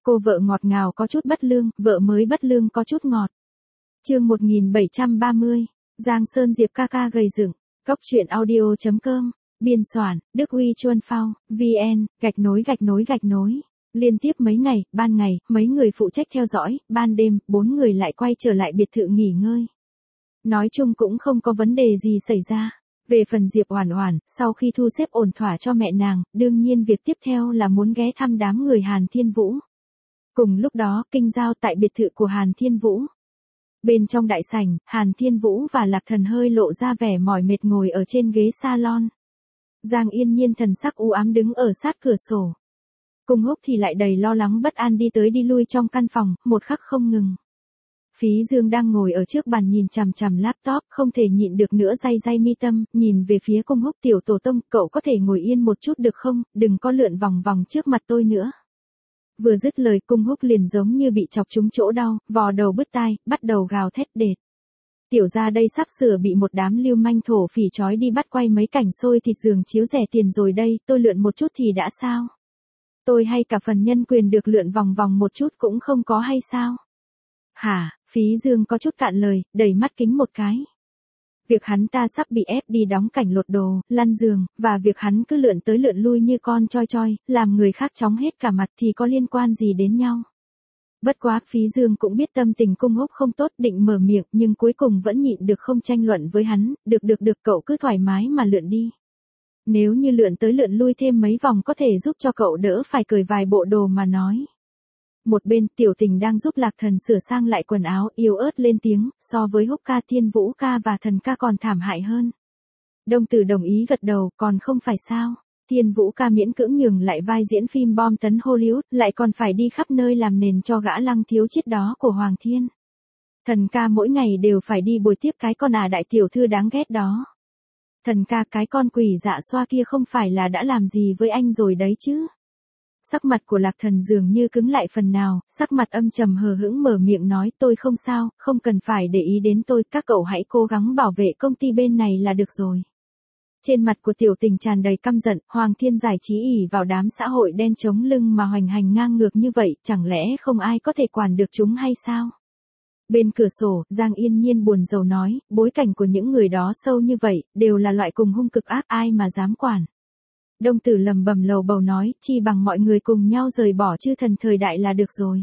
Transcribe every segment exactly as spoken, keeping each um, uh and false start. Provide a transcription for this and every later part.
Cô vợ ngọt ngào có chút bất lương, vợ mới bất lương có chút ngọt. Chương một nghìn bảy trăm ba mươi, Giang Sơn Diệp ca ca gầy dựng, Cóc truyện audio chấm com, biên soạn, Đức Uy Chuân Phao, vê en, gạch nối gạch nối gạch nối. Liên tiếp mấy ngày, ban ngày, mấy người phụ trách theo dõi, ban đêm, bốn người lại quay trở lại biệt thự nghỉ ngơi. Nói chung cũng không có vấn đề gì xảy ra. Về phần Diệp Oản Oản, sau khi thu xếp ổn thỏa cho mẹ nàng, đương nhiên việc tiếp theo là muốn ghé thăm đám người Hàn Thiên Vũ. Cùng lúc đó, kinh giao tại biệt thự của Hàn Thiên Vũ. Bên trong đại sảnh, Hàn Thiên Vũ và Lạc Thần hơi lộ ra vẻ mỏi mệt ngồi ở trên ghế salon. Giang Yên Nhiên thần sắc u ám đứng ở sát cửa sổ. Cung Húc thì lại đầy lo lắng bất an đi tới đi lui trong căn phòng, một khắc không ngừng. Phí Dương đang ngồi ở trước bàn nhìn chằm chằm laptop, không thể nhịn được nữa day day mi tâm, nhìn về phía Cung Húc. Tiểu tổ tông, cậu có thể ngồi yên một chút được không, đừng có lượn vòng vòng trước mặt tôi nữa. Vừa dứt lời, Cung Húc liền giống như bị chọc trúng chỗ đau, vò đầu bứt tai, bắt đầu gào thét đệt. Tiểu gia đây sắp sửa bị một đám lưu manh thổ phỉ trói đi bắt quay mấy cảnh xôi thịt giường chiếu rẻ tiền rồi đây, tôi lượn một chút thì đã sao? Tôi hay cả phần nhân quyền được lượn vòng vòng một chút cũng không có hay sao? Hả, Phí Dương có chút cạn lời, đẩy mắt kính một cái. Việc hắn ta sắp bị ép đi đóng cảnh lột đồ, lăn giường, và việc hắn cứ lượn tới lượn lui như con choi choi, làm người khác chóng hết cả mặt thì có liên quan gì đến nhau. Bất quá, Phí Dương cũng biết tâm tình Cung Húc không tốt, định mở miệng nhưng cuối cùng vẫn nhịn được không tranh luận với hắn, được được được cậu cứ thoải mái mà lượn đi. Nếu như lượn tới lượn lui thêm mấy vòng có thể giúp cho cậu đỡ phải cởi vài bộ đồ mà nói. Một bên, Tiểu Tình đang giúp Lạc Thần sửa sang lại quần áo, yếu ớt lên tiếng, so với Húc ca, Thiên Vũ ca và Thần ca còn thảm hại hơn. Đông Tử đồng ý gật đầu, còn không phải sao. Thiên Vũ ca miễn cưỡng nhường lại vai diễn phim bom tấn Hollywood, lại còn phải đi khắp nơi làm nền cho gã Lăng thiếu chết đó của Hoàng Thiên. Thần ca mỗi ngày đều phải đi bồi tiếp cái con à đại tiểu thư đáng ghét đó. Thần ca, cái con quỷ dạ xoa kia không phải là đã làm gì với anh rồi đấy chứ. Sắc mặt của Lạc Thần dường như cứng lại phần nào, sắc mặt âm trầm hờ hững mở miệng nói tôi không sao, không cần phải để ý đến tôi, các cậu hãy cố gắng bảo vệ công ty bên này là được rồi. Trên mặt của Tiểu Tình tràn đầy căm giận, Hoàng Thiên giải trí ỉ vào đám xã hội đen chống lưng mà hoành hành ngang ngược như vậy, chẳng lẽ không ai có thể quản được chúng hay sao? Bên cửa sổ, Giang Yên Nhiên buồn rầu nói, bối cảnh của những người đó sâu như vậy, đều là loại cùng hung cực ác, ai mà dám quản. Đông Tử lầm bầm lầu bầu nói, chi bằng mọi người cùng nhau rời bỏ chư thần thời đại là được rồi.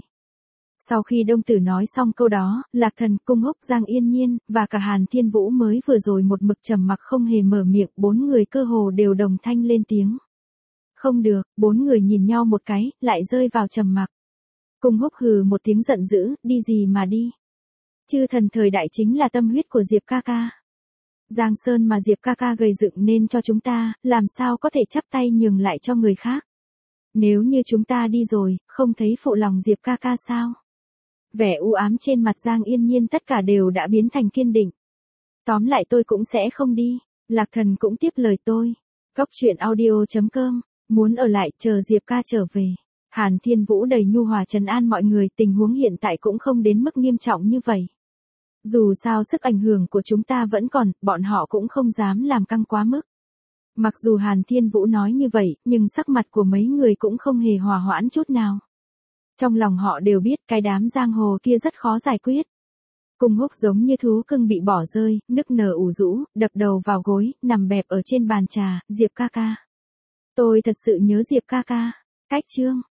Sau khi Đông Tử nói xong câu đó, Lạc Thần, Cung Húc, Giang Yên Nhiên, và cả Hàn Thiên Vũ mới vừa rồi một mực trầm mặc không hề mở miệng, bốn người cơ hồ đều đồng thanh lên tiếng. Không được, bốn người nhìn nhau một cái, lại rơi vào trầm mặc. Cung Húc hừ một tiếng giận dữ, đi gì mà đi. Chư thần thời đại chính là tâm huyết của Diệp ca ca. Giang Sơn mà Diệp ca ca gây dựng nên cho chúng ta, làm sao có thể chắp tay nhường lại cho người khác. Nếu như chúng ta đi rồi, không thấy phụ lòng Diệp ca ca sao? Vẻ u ám trên mặt Giang Yên Nhiên tất cả đều đã biến thành kiên định. Tóm lại tôi cũng sẽ không đi. Lạc Thần cũng tiếp lời tôi. Cóc truyện audio chấm com, muốn ở lại chờ Diệp ca trở về. Hàn Thiên Vũ đầy nhu hòa trấn an mọi người, tình huống hiện tại cũng không đến mức nghiêm trọng như vậy. Dù sao sức ảnh hưởng của chúng ta vẫn còn, bọn họ cũng không dám làm căng quá mức. Mặc dù Hàn Thiên Vũ nói như vậy, nhưng sắc mặt của mấy người cũng không hề hòa hoãn chút nào. Trong lòng họ đều biết cái đám giang hồ kia rất khó giải quyết. Cung Húc giống như thú cưng bị bỏ rơi, nức nở ủ rũ, đập đầu vào gối, nằm bẹp ở trên bàn trà, Diệp ca ca. Tôi thật sự nhớ Diệp ca ca. Cách chương.